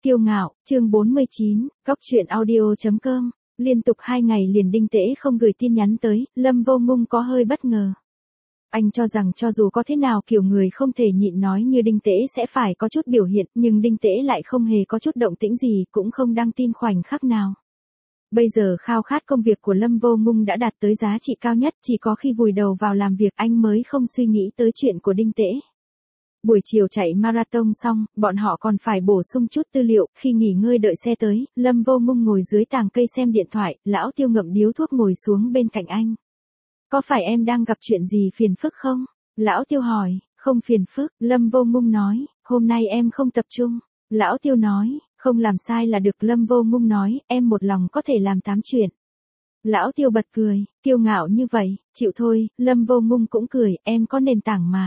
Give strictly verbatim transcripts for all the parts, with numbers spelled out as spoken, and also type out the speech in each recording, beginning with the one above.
Kiêu ngạo, chương bốn mươi chín, góc truyện audio chấm com. Liên tục hai ngày liền Đinh Tễ không gửi tin nhắn tới, Lâm Vô Ngung có hơi bất ngờ. Anh cho rằng cho dù có thế nào kiểu người không thể nhịn nói như Đinh Tễ sẽ phải có chút biểu hiện, nhưng Đinh Tễ lại không hề có chút động tĩnh gì, cũng không đăng tin khoảnh khắc nào. Bây giờ khao khát công việc của Lâm Vô Ngung đã đạt tới giá trị cao nhất, chỉ có khi vùi đầu vào làm việc anh mới không suy nghĩ tới chuyện của Đinh Tễ. Buổi chiều chạy marathon xong, bọn họ còn phải bổ sung chút tư liệu, khi nghỉ ngơi đợi xe tới, Lâm Vô Ngung ngồi dưới tàng cây xem điện thoại, Lão Tiêu ngậm điếu thuốc ngồi xuống bên cạnh anh. Có phải em đang gặp chuyện gì phiền phức không? Lão Tiêu hỏi. Không phiền phức, Lâm Vô Ngung nói, hôm nay em không tập trung. Lão Tiêu nói, không làm sai là được. Lâm Vô Ngung nói, em một lòng có thể làm tám chuyện. Lão Tiêu bật cười, kiêu ngạo như vậy, chịu thôi. Lâm Vô Ngung cũng cười, em có nền tảng mà.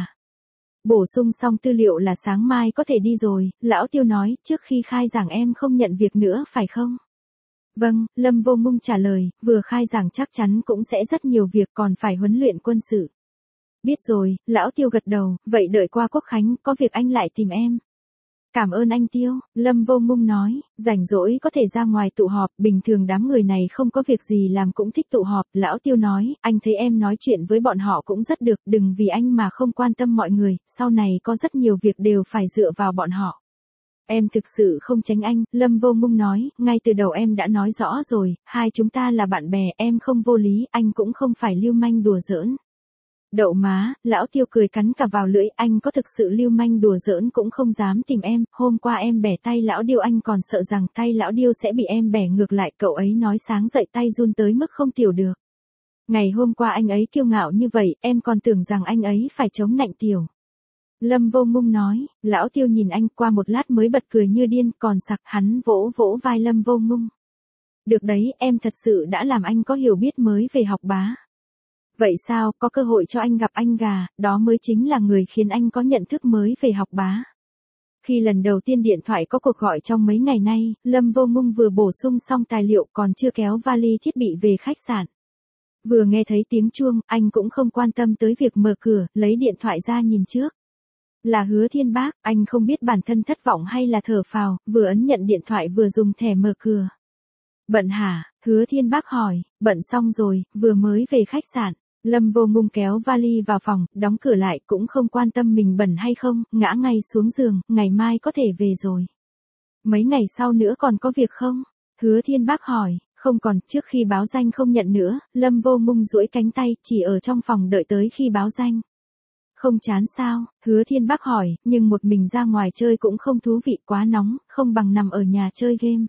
Bổ sung xong tư liệu là sáng mai có thể đi rồi. Lão Tiêu nói, trước khi khai giảng em không nhận việc nữa phải không? Vâng, Lâm Vô Ngung trả lời, vừa khai giảng chắc chắn cũng sẽ rất nhiều việc, còn phải huấn luyện quân sự. Biết rồi. Lão Tiêu gật đầu, vậy đợi qua Quốc Khánh, có việc anh lại tìm em. Cảm ơn anh Tiêu. Lâm Vô Ngung nói, rảnh rỗi có thể ra ngoài tụ họp, bình thường đám người này không có việc gì làm cũng thích tụ họp. Lão Tiêu nói, anh thấy em nói chuyện với bọn họ cũng rất được, đừng vì anh mà không quan tâm mọi người, sau này có rất nhiều việc đều phải dựa vào bọn họ. Em thực sự không tránh anh. Lâm Vô Ngung nói, ngay từ đầu em đã nói rõ rồi, hai chúng ta là bạn bè, em không vô lý, anh cũng không phải lưu manh đùa giỡn. Đậu má. Lão Tiêu cười cắn cả vào lưỡi, anh có thực sự lưu manh đùa giỡn cũng không dám tìm em, hôm qua em bẻ tay Lão Điêu anh còn sợ rằng tay Lão Điêu sẽ bị em bẻ ngược lại, cậu ấy nói sáng dậy tay run tới mức không tiểu được. Ngày hôm qua anh ấy kiêu ngạo như vậy, em còn tưởng rằng anh ấy phải chống nạnh tiểu. Lâm Vô Ngung nói. Lão Tiêu nhìn anh qua một lát mới bật cười như điên, còn sặc. Hắn vỗ vỗ vai Lâm Vô Ngung. Được đấy, em thật sự đã làm anh có hiểu biết mới về học bá. Vậy sao, có cơ hội cho anh gặp anh gà, đó mới chính là người khiến anh có nhận thức mới về học bá. Khi lần đầu tiên điện thoại có cuộc gọi trong mấy ngày nay, Lâm Vô Ngung vừa bổ sung xong tài liệu còn chưa kéo vali thiết bị về khách sạn. Vừa nghe thấy tiếng chuông, anh cũng không quan tâm tới việc mở cửa, lấy điện thoại ra nhìn trước. Là Hứa Thiên Bác, anh không biết bản thân thất vọng hay là thở phào, vừa ấn nhận điện thoại vừa dùng thẻ mở cửa. Bận hả? Hứa Thiên Bác hỏi. Bận xong rồi, vừa mới về khách sạn. Lâm Vô Ngung kéo vali vào phòng, đóng cửa lại, cũng không quan tâm mình bẩn hay không, ngã ngay xuống giường, ngày mai có thể về rồi. Mấy ngày sau nữa còn có việc không? Hứa Thiên Bác hỏi. Không còn. Trước khi báo danh không nhận nữa. Lâm Vô Ngung duỗi cánh tay, chỉ ở trong phòng đợi tới khi báo danh. Không chán sao? Hứa Thiên Bác hỏi, nhưng một mình ra ngoài chơi cũng không thú vị, quá nóng, không bằng nằm ở nhà chơi game.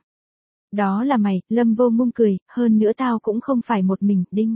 Đó là mày. Lâm Vô Ngung cười, hơn nữa tao cũng không phải một mình, đinh.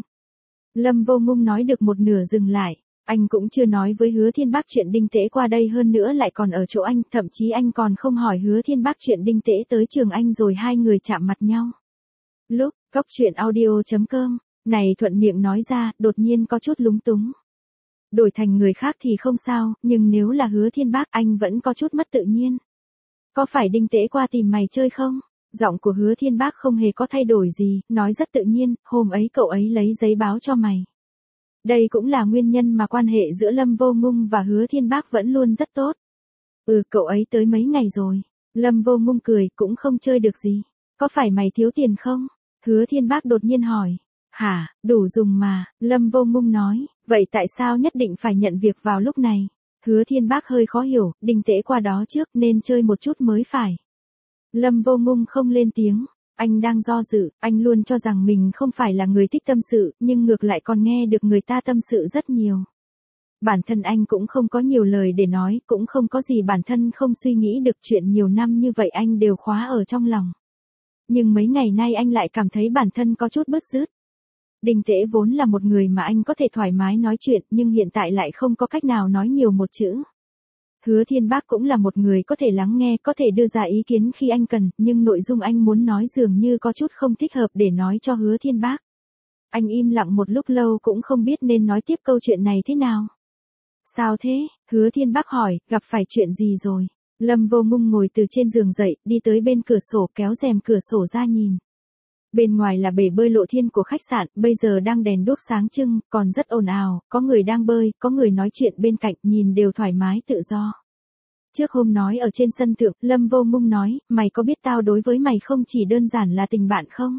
Lâm Vô Ngung nói được một nửa dừng lại. Anh cũng chưa nói với Hứa Thiên Bác chuyện Đinh Tễ qua đây, hơn nữa lại còn ở chỗ anh, thậm chí anh còn không hỏi Hứa Thiên Bác chuyện Đinh Tễ tới trường anh rồi hai người chạm mặt nhau. Lúc, góc truyện audio chấm com, này thuận miệng nói ra, đột nhiên có chút lúng túng. Đổi thành người khác thì không sao, nhưng nếu là Hứa Thiên Bác anh vẫn có chút mất tự nhiên. Có phải Đinh Tễ qua tìm mày chơi không? Giọng của Hứa Thiên Bác không hề có thay đổi gì, nói rất tự nhiên, hôm ấy cậu ấy lấy giấy báo cho mày. Đây cũng là nguyên nhân mà quan hệ giữa Lâm Vô Ngung và Hứa Thiên Bác vẫn luôn rất tốt. Ừ, cậu ấy tới mấy ngày rồi. Lâm Vô Ngung cười, cũng không chơi được gì. Có phải mày thiếu tiền không? Hứa Thiên Bác đột nhiên hỏi. Hả, đủ dùng mà. Lâm Vô Ngung nói. Vậy tại sao nhất định phải nhận việc vào lúc này? Hứa Thiên Bác hơi khó hiểu, Đinh Tễ qua đó trước nên chơi một chút mới phải. Lâm Vô Ngung không lên tiếng. Anh đang do dự, anh luôn cho rằng mình không phải là người thích tâm sự, nhưng ngược lại còn nghe được người ta tâm sự rất nhiều. Bản thân anh cũng không có nhiều lời để nói, cũng không có gì bản thân không suy nghĩ được, chuyện nhiều năm như vậy anh đều khóa ở trong lòng. Nhưng mấy ngày nay anh lại cảm thấy bản thân có chút bứt rứt. Đinh Tễ vốn là một người mà anh có thể thoải mái nói chuyện, nhưng hiện tại lại không có cách nào nói nhiều một chữ. Hứa Thiên Bác cũng là một người có thể lắng nghe, có thể đưa ra ý kiến khi anh cần, nhưng nội dung anh muốn nói dường như có chút không thích hợp để nói cho Hứa Thiên Bác. Anh im lặng một lúc lâu cũng không biết nên nói tiếp câu chuyện này thế nào. Sao thế? Hứa Thiên Bác hỏi, gặp phải chuyện gì rồi? Lâm Vô Ngung ngồi từ trên giường dậy, đi tới bên cửa sổ, kéo rèm cửa sổ ra nhìn. Bên ngoài là bể bơi lộ thiên của khách sạn, bây giờ đang đèn đuốc sáng trưng, còn rất ồn ào, có người đang bơi, có người nói chuyện bên cạnh, nhìn đều thoải mái tự do. Trước hôm nói ở trên sân thượng, Lâm Vô Ngung nói, mày có biết tao đối với mày không chỉ đơn giản là tình bạn không?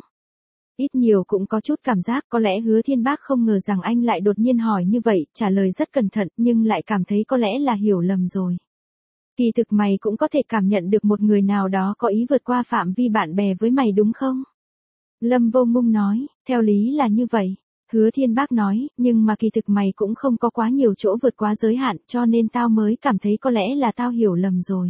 Ít nhiều cũng có chút cảm giác, có lẽ Hứa Thiên Bác không ngờ rằng anh lại đột nhiên hỏi như vậy, trả lời rất cẩn thận, nhưng lại cảm thấy có lẽ là hiểu lầm rồi. Kỳ thực mày cũng có thể cảm nhận được một người nào đó có ý vượt qua phạm vi bạn bè với mày đúng không? Lâm Vô Ngung nói, theo lý là như vậy. Hứa Thiên Bác nói, nhưng mà kỳ thực mày cũng không có quá nhiều chỗ vượt quá giới hạn, cho nên tao mới cảm thấy có lẽ là tao hiểu lầm rồi.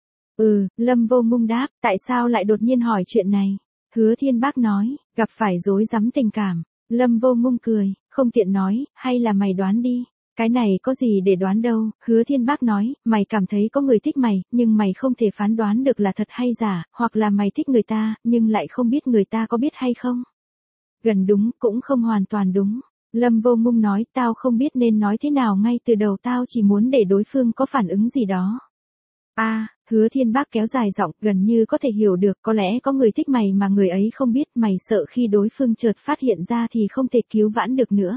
Ừ, Lâm Vô Ngung đáp, tại sao lại đột nhiên hỏi chuyện này? Hứa Thiên Bác nói, gặp phải rối rắm tình cảm. Lâm Vô Ngung cười, không tiện nói, hay là mày đoán đi. Cái này có gì để đoán đâu, Hứa Thiên Bác nói, mày cảm thấy có người thích mày, nhưng mày không thể phán đoán được là thật hay giả, hoặc là mày thích người ta, nhưng lại không biết người ta có biết hay không. Gần đúng, cũng không hoàn toàn đúng. Lâm Vô Ngung nói, tao không biết nên nói thế nào ngay từ đầu, tao chỉ muốn để đối phương có phản ứng gì đó. A, à, Hứa Thiên Bác kéo dài giọng, gần như có thể hiểu được, có lẽ có người thích mày mà người ấy không biết, mày sợ khi đối phương chợt phát hiện ra thì không thể cứu vãn được nữa.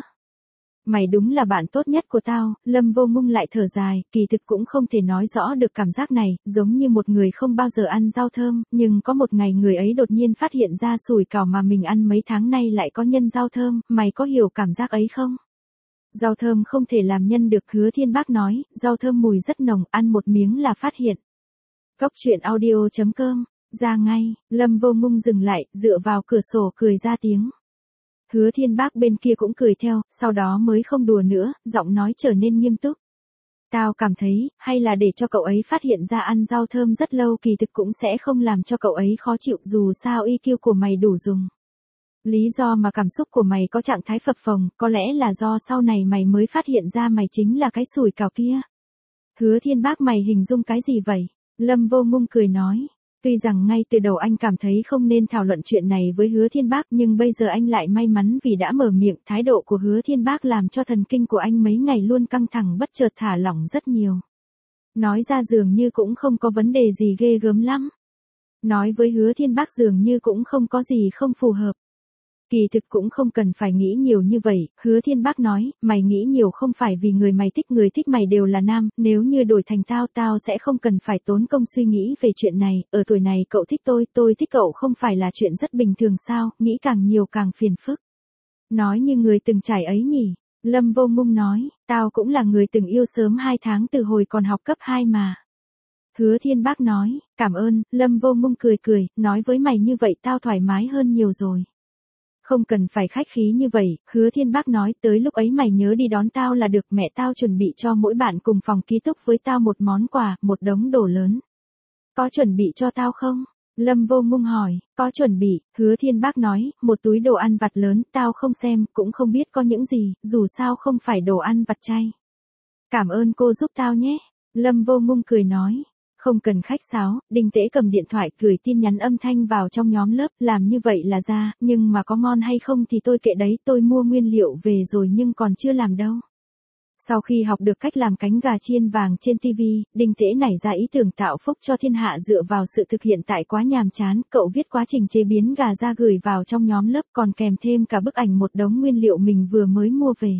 Mày đúng là bạn tốt nhất của tao, Lâm Vô Ngung lại thở dài, kỳ thực cũng không thể nói rõ được cảm giác này, giống như một người không bao giờ ăn rau thơm, nhưng có một ngày người ấy đột nhiên phát hiện ra sủi cảo mà mình ăn mấy tháng nay lại có nhân rau thơm, mày có hiểu cảm giác ấy không? Rau thơm không thể làm nhân được, Hứa Thiên Bác nói, rau thơm mùi rất nồng, ăn một miếng là phát hiện. Cốc truyện audio chấm com, ra ngay, Lâm Vô Ngung dừng lại, dựa vào cửa sổ cười ra tiếng. Hứa Thiên Bác bên kia cũng cười theo, sau đó mới không đùa nữa, giọng nói trở nên nghiêm túc. Tao cảm thấy, hay là để cho cậu ấy phát hiện ra ăn rau thơm rất lâu kỳ thực cũng sẽ không làm cho cậu ấy khó chịu, dù sao i kiu của mày đủ dùng. Lý do mà cảm xúc của mày có trạng thái phập phồng, có lẽ là do sau này mày mới phát hiện ra mày chính là cái sủi cảo kia. Hứa Thiên Bác, mày hình dung cái gì vậy? Lâm Vô Ngung cười nói. Tuy rằng ngay từ đầu anh cảm thấy không nên thảo luận chuyện này với Hứa Thiên Bác, nhưng bây giờ anh lại may mắn vì đã mở miệng, thái độ của Hứa Thiên Bác làm cho thần kinh của anh mấy ngày luôn căng thẳng bất chợt thả lỏng rất nhiều. Nói ra dường như cũng không có vấn đề gì ghê gớm lắm. Nói với Hứa Thiên Bác dường như cũng không có gì không phù hợp. Kỳ thực cũng không cần phải nghĩ nhiều như vậy, Hứa Thiên Bác nói, mày nghĩ nhiều không phải vì người mày thích, người thích mày đều là nam, nếu như đổi thành tao, tao sẽ không cần phải tốn công suy nghĩ về chuyện này, ở tuổi này cậu thích tôi, tôi thích cậu không phải là chuyện rất bình thường sao, nghĩ càng nhiều càng phiền phức. Nói như người từng trải ấy nhỉ, Lâm Vô Ngung nói, tao cũng là người từng yêu sớm hai tháng từ hồi còn học cấp hai mà. Hứa Thiên Bác nói, cảm ơn, Lâm Vô Ngung cười cười, nói với mày như vậy tao thoải mái hơn nhiều rồi. Không cần phải khách khí như vậy, Hứa Thiên Bác nói, tới lúc ấy mày nhớ đi đón tao là được, mẹ tao chuẩn bị cho mỗi bạn cùng phòng ký túc với tao một món quà, một đống đồ lớn. Có chuẩn bị cho tao không? Lâm Vô Ngung hỏi, có chuẩn bị, Hứa Thiên Bác nói, một túi đồ ăn vặt lớn, tao không xem, cũng không biết có những gì, dù sao không phải đồ ăn vặt chay. Cảm ơn cô giúp tao nhé, Lâm Vô Ngung cười nói. Không cần khách sáo, Đinh Tễ cầm điện thoại gửi tin nhắn âm thanh vào trong nhóm lớp, làm như vậy là ra, nhưng mà có ngon hay không thì tôi kệ đấy, tôi mua nguyên liệu về rồi nhưng còn chưa làm đâu. Sau khi học được cách làm cánh gà chiên vàng trên ti vi, Đinh Tễ nảy ra ý tưởng tạo phúc cho thiên hạ dựa vào sự thực hiện tại quá nhàm chán, cậu viết quá trình chế biến gà ra gửi vào trong nhóm lớp còn kèm thêm cả bức ảnh một đống nguyên liệu mình vừa mới mua về.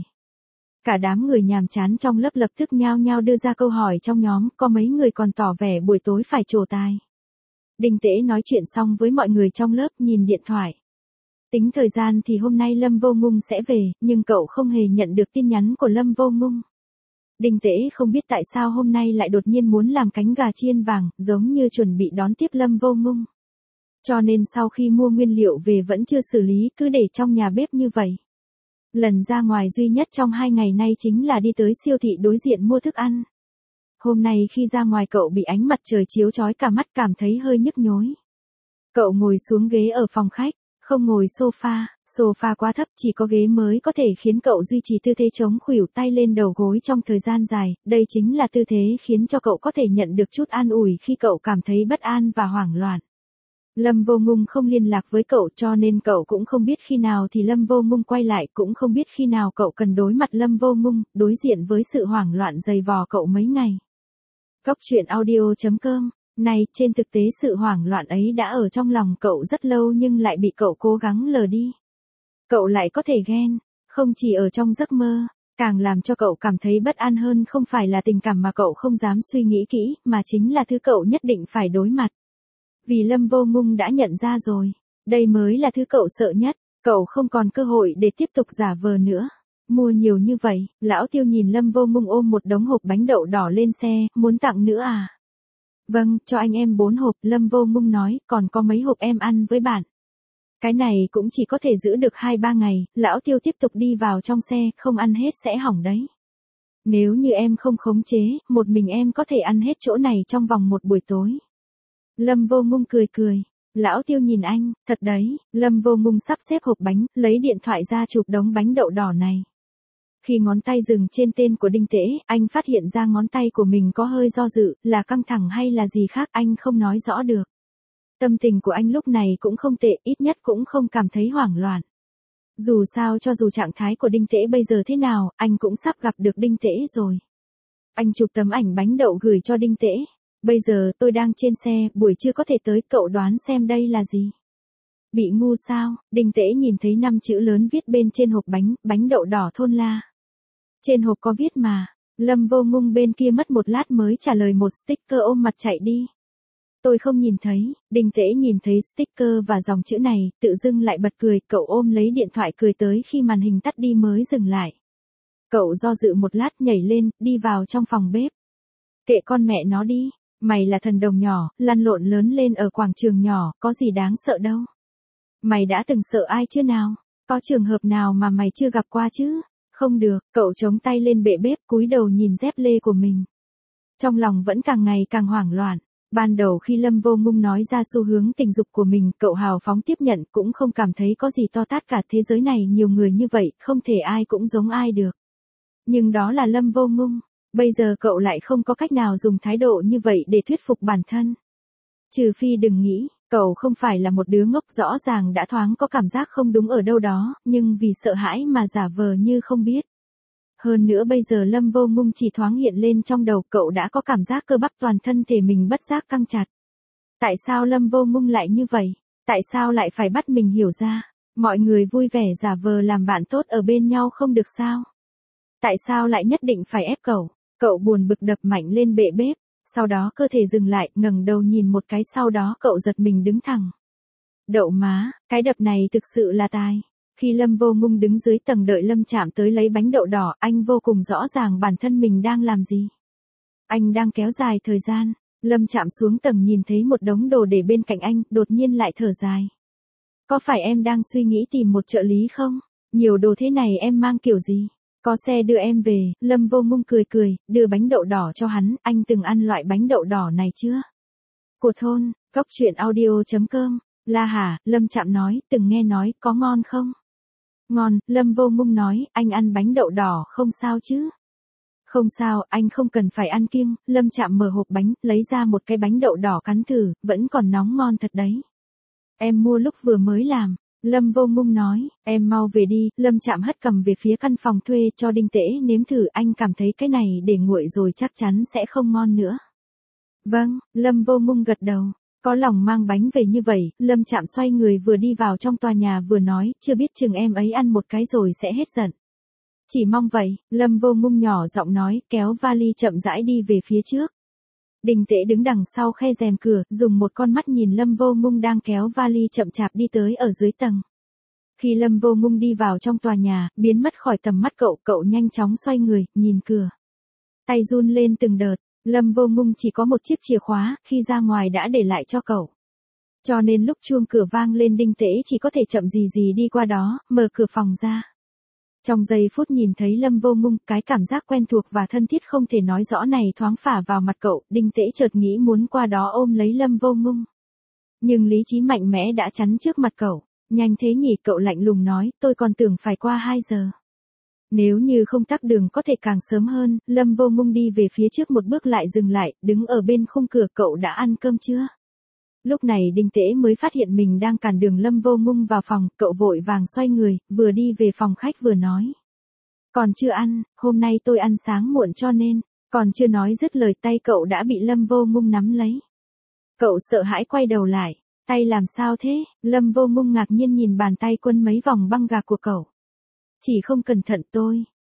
Cả đám người nhàm chán trong lớp lập tức nhao nhao đưa ra câu hỏi trong nhóm, có mấy người còn tỏ vẻ buổi tối phải trổ tài. Đinh Tễ nói chuyện xong với mọi người trong lớp, nhìn điện thoại. Tính thời gian thì hôm nay Lâm Vô Ngung sẽ về, nhưng cậu không hề nhận được tin nhắn của Lâm Vô Ngung. Đinh Tễ không biết tại sao hôm nay lại đột nhiên muốn làm cánh gà chiên vàng, giống như chuẩn bị đón tiếp Lâm Vô Ngung. Cho nên sau khi mua nguyên liệu về vẫn chưa xử lý, cứ để trong nhà bếp như vậy. Lần ra ngoài duy nhất trong hai ngày nay chính là đi tới siêu thị đối diện mua thức ăn. Hôm nay khi ra ngoài cậu bị ánh mặt trời chiếu chói cả mắt, cảm thấy hơi nhức nhối. Cậu ngồi xuống ghế ở phòng khách, không ngồi sofa, sofa quá thấp, chỉ có ghế mới có thể khiến cậu duy trì tư thế chống khuỷu tay lên đầu gối trong thời gian dài, đây chính là tư thế khiến cho cậu có thể nhận được chút an ủi khi cậu cảm thấy bất an và hoảng loạn. Lâm Vô Ngung không liên lạc với cậu cho nên cậu cũng không biết khi nào thì Lâm Vô Ngung quay lại, cũng không biết khi nào cậu cần đối mặt Lâm Vô Ngung, đối diện với sự hoảng loạn dày vò cậu mấy ngày. Cốc truyện audio chấm com, này, trên thực tế sự hoảng loạn ấy đã ở trong lòng cậu rất lâu nhưng lại bị cậu cố gắng lờ đi. Cậu lại có thể ghen, không chỉ ở trong giấc mơ, Càng làm cho cậu cảm thấy bất an hơn không phải là tình cảm mà cậu không dám suy nghĩ kỹ, mà chính là thứ cậu nhất định phải đối mặt. Vì Lâm Vô Ngung đã nhận ra rồi, đây mới là thứ cậu sợ nhất, cậu không còn cơ hội để tiếp tục giả vờ nữa. Mua nhiều như vậy, lão Tiêu nhìn Lâm Vô Ngung ôm một đống hộp bánh đậu đỏ lên xe, muốn tặng nữa à? Vâng, cho anh em bốn hộp, Lâm Vô Ngung nói, còn có mấy hộp em ăn với bạn. Cái này cũng chỉ có thể giữ được hai ba ngày, lão Tiêu tiếp tục đi vào trong xe, không ăn hết sẽ hỏng đấy. Nếu như em không khống chế, một mình em có thể ăn hết chỗ này trong vòng một buổi tối. Lâm Vô Ngung cười cười. Lão Tiêu nhìn anh, thật đấy, Lâm Vô Ngung sắp xếp hộp bánh, lấy điện thoại ra chụp đống bánh đậu đỏ này. Khi ngón tay dừng trên tên của Đinh Tễ, anh phát hiện ra ngón tay của mình có hơi do dự, là căng thẳng hay là gì khác anh không nói rõ được. Tâm tình của anh lúc này cũng không tệ, ít nhất cũng không cảm thấy hoảng loạn. Dù sao cho dù trạng thái của Đinh Tễ bây giờ thế nào, anh cũng sắp gặp được Đinh Tễ rồi. Anh chụp tấm ảnh bánh đậu gửi cho Đinh Tễ. Bây giờ tôi đang trên xe, buổi trưa có thể tới, cậu đoán xem đây là gì? Bị ngu sao? Đinh Tễ nhìn thấy năm chữ lớn viết bên trên hộp bánh, bánh đậu đỏ Thôn La. Trên hộp có viết mà. Lâm Vô Ngung bên kia mất một lát mới trả lời một sticker ôm mặt chạy đi. Tôi không nhìn thấy. Đinh Tễ nhìn thấy sticker và dòng chữ này, tự dưng lại bật cười, cậu ôm lấy điện thoại cười tới khi màn hình tắt đi mới dừng lại. Cậu do dự một lát nhảy lên, đi vào trong phòng bếp. Kệ con mẹ nó đi. Mày là thần đồng nhỏ, lăn lộn lớn lên ở quảng trường nhỏ, có gì đáng sợ đâu. Mày đã từng sợ ai chưa nào? Có trường hợp nào mà mày chưa gặp qua chứ? Không được, cậu chống tay lên bệ bếp, cúi đầu nhìn dép lê của mình. Trong lòng vẫn càng ngày càng hoảng loạn. Ban đầu khi Lâm Vô Ngung nói ra xu hướng tình dục của mình, cậu hào phóng tiếp nhận, cũng không cảm thấy có gì to tát cả, thế giới này nhiều người như vậy, không thể ai cũng giống ai được. Nhưng đó là Lâm Vô Ngung. Bây giờ cậu lại không có cách nào dùng thái độ như vậy để thuyết phục bản thân. Trừ phi đừng nghĩ, cậu không phải là một đứa ngốc, rõ ràng đã thoáng có cảm giác không đúng ở đâu đó, nhưng vì sợ hãi mà giả vờ như không biết. Hơn nữa bây giờ Lâm Vô Ngung chỉ thoáng hiện lên trong đầu, cậu đã có cảm giác cơ bắp toàn thân thể mình bất giác căng chặt. Tại sao Lâm Vô Ngung lại như vậy? Tại sao lại phải bắt mình hiểu ra? Mọi người vui vẻ giả vờ làm bạn tốt ở bên nhau không được sao? Tại sao lại nhất định phải ép cậu? Cậu buồn bực đập mạnh lên bệ bếp, sau đó cơ thể dừng lại, ngẩng đầu nhìn một cái, sau đó cậu giật mình đứng thẳng. Đậu má, cái đập này thực sự là tài. Khi Lâm Vô Ngung đứng dưới tầng đợi Lâm Trạm tới lấy bánh đậu đỏ, anh vô cùng rõ ràng bản thân mình đang làm gì. Anh đang kéo dài thời gian. Lâm Trạm xuống tầng nhìn thấy một đống đồ để bên cạnh anh, đột nhiên lại thở dài. Có phải em đang suy nghĩ tìm một trợ lý không? Nhiều đồ thế này em mang kiểu gì? Có xe đưa em về. Lâm Vô Ngung cười cười, đưa bánh đậu đỏ cho hắn, anh từng ăn loại bánh đậu đỏ này chưa? Của thôn, góc truyện audio chấm com. La hả, Lâm Trạm nói, từng nghe nói, có ngon không? Ngon, Lâm Vô Ngung nói, anh ăn bánh đậu đỏ không sao chứ? Không sao, anh không cần phải ăn kiêng. Lâm Trạm mở hộp bánh, lấy ra một cái bánh đậu đỏ cắn thử, vẫn còn nóng ngon thật đấy. Em mua lúc vừa mới làm. Lâm Vô Ngung nói, em mau về đi. Lâm Trạm hất cầm về phía căn phòng thuê cho Đinh Tễ nếm thử, anh cảm thấy cái này để nguội rồi chắc chắn sẽ không ngon nữa. Vâng, Lâm Vô Ngung gật đầu. Có lòng mang bánh về như vậy, Lâm Trạm xoay người vừa đi vào trong tòa nhà vừa nói, chưa biết chừng em ấy ăn một cái rồi sẽ hết giận. Chỉ mong vậy, Lâm Vô Ngung nhỏ giọng nói, kéo vali chậm rãi đi về phía trước. Đinh Tễ đứng đằng sau khe rèm cửa, dùng một con mắt nhìn Lâm Vô Ngung đang kéo vali chậm chạp đi tới ở dưới tầng. Khi Lâm Vô Ngung đi vào trong tòa nhà, biến mất khỏi tầm mắt cậu, cậu nhanh chóng xoay người, nhìn cửa. Tay run lên từng đợt. Lâm Vô Ngung chỉ có một chiếc chìa khóa, khi ra ngoài đã để lại cho cậu. Cho nên lúc chuông cửa vang lên Đinh Tễ chỉ có thể chậm gì gì đi qua đó, mở cửa phòng ra. Trong giây phút nhìn thấy Lâm Vô Ngung, cái cảm giác quen thuộc và thân thiết không thể nói rõ này thoáng phả vào mặt cậu, Đinh Tễ chợt nghĩ muốn qua đó ôm lấy Lâm Vô Ngung. Nhưng lý trí mạnh mẽ đã chắn trước mặt cậu, nhanh thế nhỉ, cậu lạnh lùng nói, tôi còn tưởng phải qua hai giờ. Nếu như không tắc đường có thể càng sớm hơn. Lâm Vô Ngung đi về phía trước một bước lại dừng lại, đứng ở bên khung cửa, cậu đã ăn cơm chưa? Lúc này Đinh Tễ mới phát hiện mình đang cản đường Lâm Vô Ngung vào phòng, cậu vội vàng xoay người, vừa đi về phòng khách vừa nói. Còn chưa ăn, hôm nay tôi ăn sáng muộn cho nên, còn chưa nói dứt lời tay cậu đã bị Lâm Vô Ngung nắm lấy. Cậu sợ hãi quay đầu lại, tay làm sao thế? Lâm Vô Ngung ngạc nhiên nhìn bàn tay quấn mấy vòng băng gạc của cậu. Chỉ không cẩn thận tôi.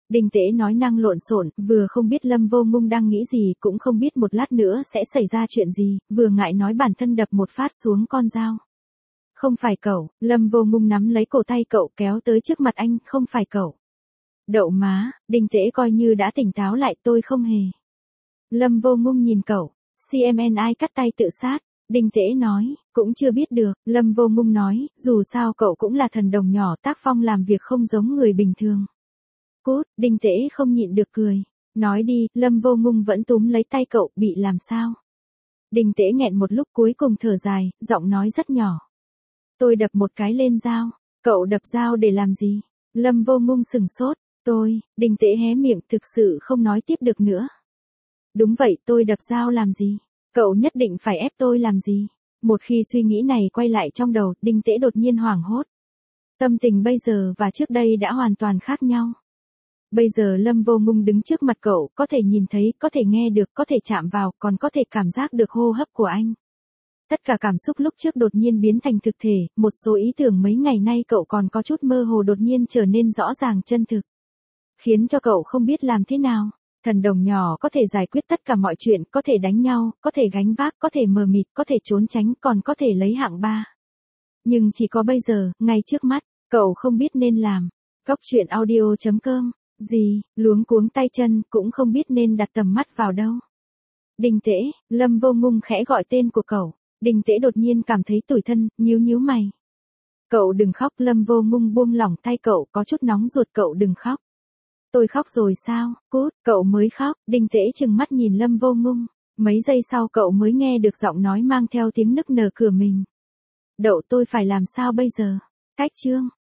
Đinh Tế nói năng lộn xộn, vừa không biết Lâm Vô Ngung đang nghĩ gì, cũng không biết một lát nữa sẽ xảy ra chuyện gì, vừa ngại nói bản thân đập một phát xuống con dao. Không phải cậu, Lâm Vô Ngung nắm lấy cổ tay cậu kéo tới trước mặt anh, không phải cậu. Đậu má, Đinh Tế coi như đã tỉnh táo lại, tôi không hề. Lâm Vô Ngung nhìn cậu, xê em en ai cắt tay tự sát. Đinh Tế nói, cũng chưa biết được, Lâm Vô Ngung nói, dù sao cậu cũng là thần đồng nhỏ, tác phong làm việc không giống người bình thường. Cút, Đinh Tế không nhịn được cười. Nói đi, Lâm Vô Ngung vẫn túm lấy tay cậu, bị làm sao? Đinh Tế nghẹn một lúc cuối cùng thở dài, giọng nói rất nhỏ. Tôi đập một cái lên dao. Cậu đập dao để làm gì? Lâm Vô Ngung sừng sốt. Tôi, Đinh Tế hé miệng thực sự không nói tiếp được nữa. Đúng vậy, tôi đập dao làm gì? Cậu nhất định phải ép tôi làm gì? Một khi suy nghĩ này quay lại trong đầu, Đinh Tế đột nhiên hoảng hốt. Tâm tình bây giờ và trước đây đã hoàn toàn khác nhau. Bây giờ Lâm Vô Ngung đứng trước mặt cậu, có thể nhìn thấy, có thể nghe được, có thể chạm vào, còn có thể cảm giác được hô hấp của anh. Tất cả cảm xúc lúc trước đột nhiên biến thành thực thể, một số ý tưởng mấy ngày nay cậu còn có chút mơ hồ đột nhiên trở nên rõ ràng chân thực. Khiến cho cậu không biết làm thế nào. Thần đồng nhỏ có thể giải quyết tất cả mọi chuyện, có thể đánh nhau, có thể gánh vác, có thể mờ mịt, có thể trốn tránh, còn có thể lấy hạng ba. Nhưng chỉ có bây giờ, ngay trước mắt, cậu không biết nên làm. Góc truyện audio chấm com. Gì, luống cuống tay chân, cũng không biết nên đặt tầm mắt vào đâu. Đinh Tế, Lâm Vô Ngung khẽ gọi tên của cậu. Đinh Tế đột nhiên cảm thấy tủi thân, nhíu nhíu mày. Cậu đừng khóc, Lâm Vô Ngung buông lỏng tay cậu, có chút nóng ruột, cậu đừng khóc. Tôi khóc rồi sao? Cút, cậu mới khóc. Đinh Tế trừng mắt nhìn Lâm Vô Ngung. Mấy giây sau cậu mới nghe được giọng nói mang theo tiếng nức nở cửa mình. Đậu, tôi phải làm sao bây giờ? Cách chương.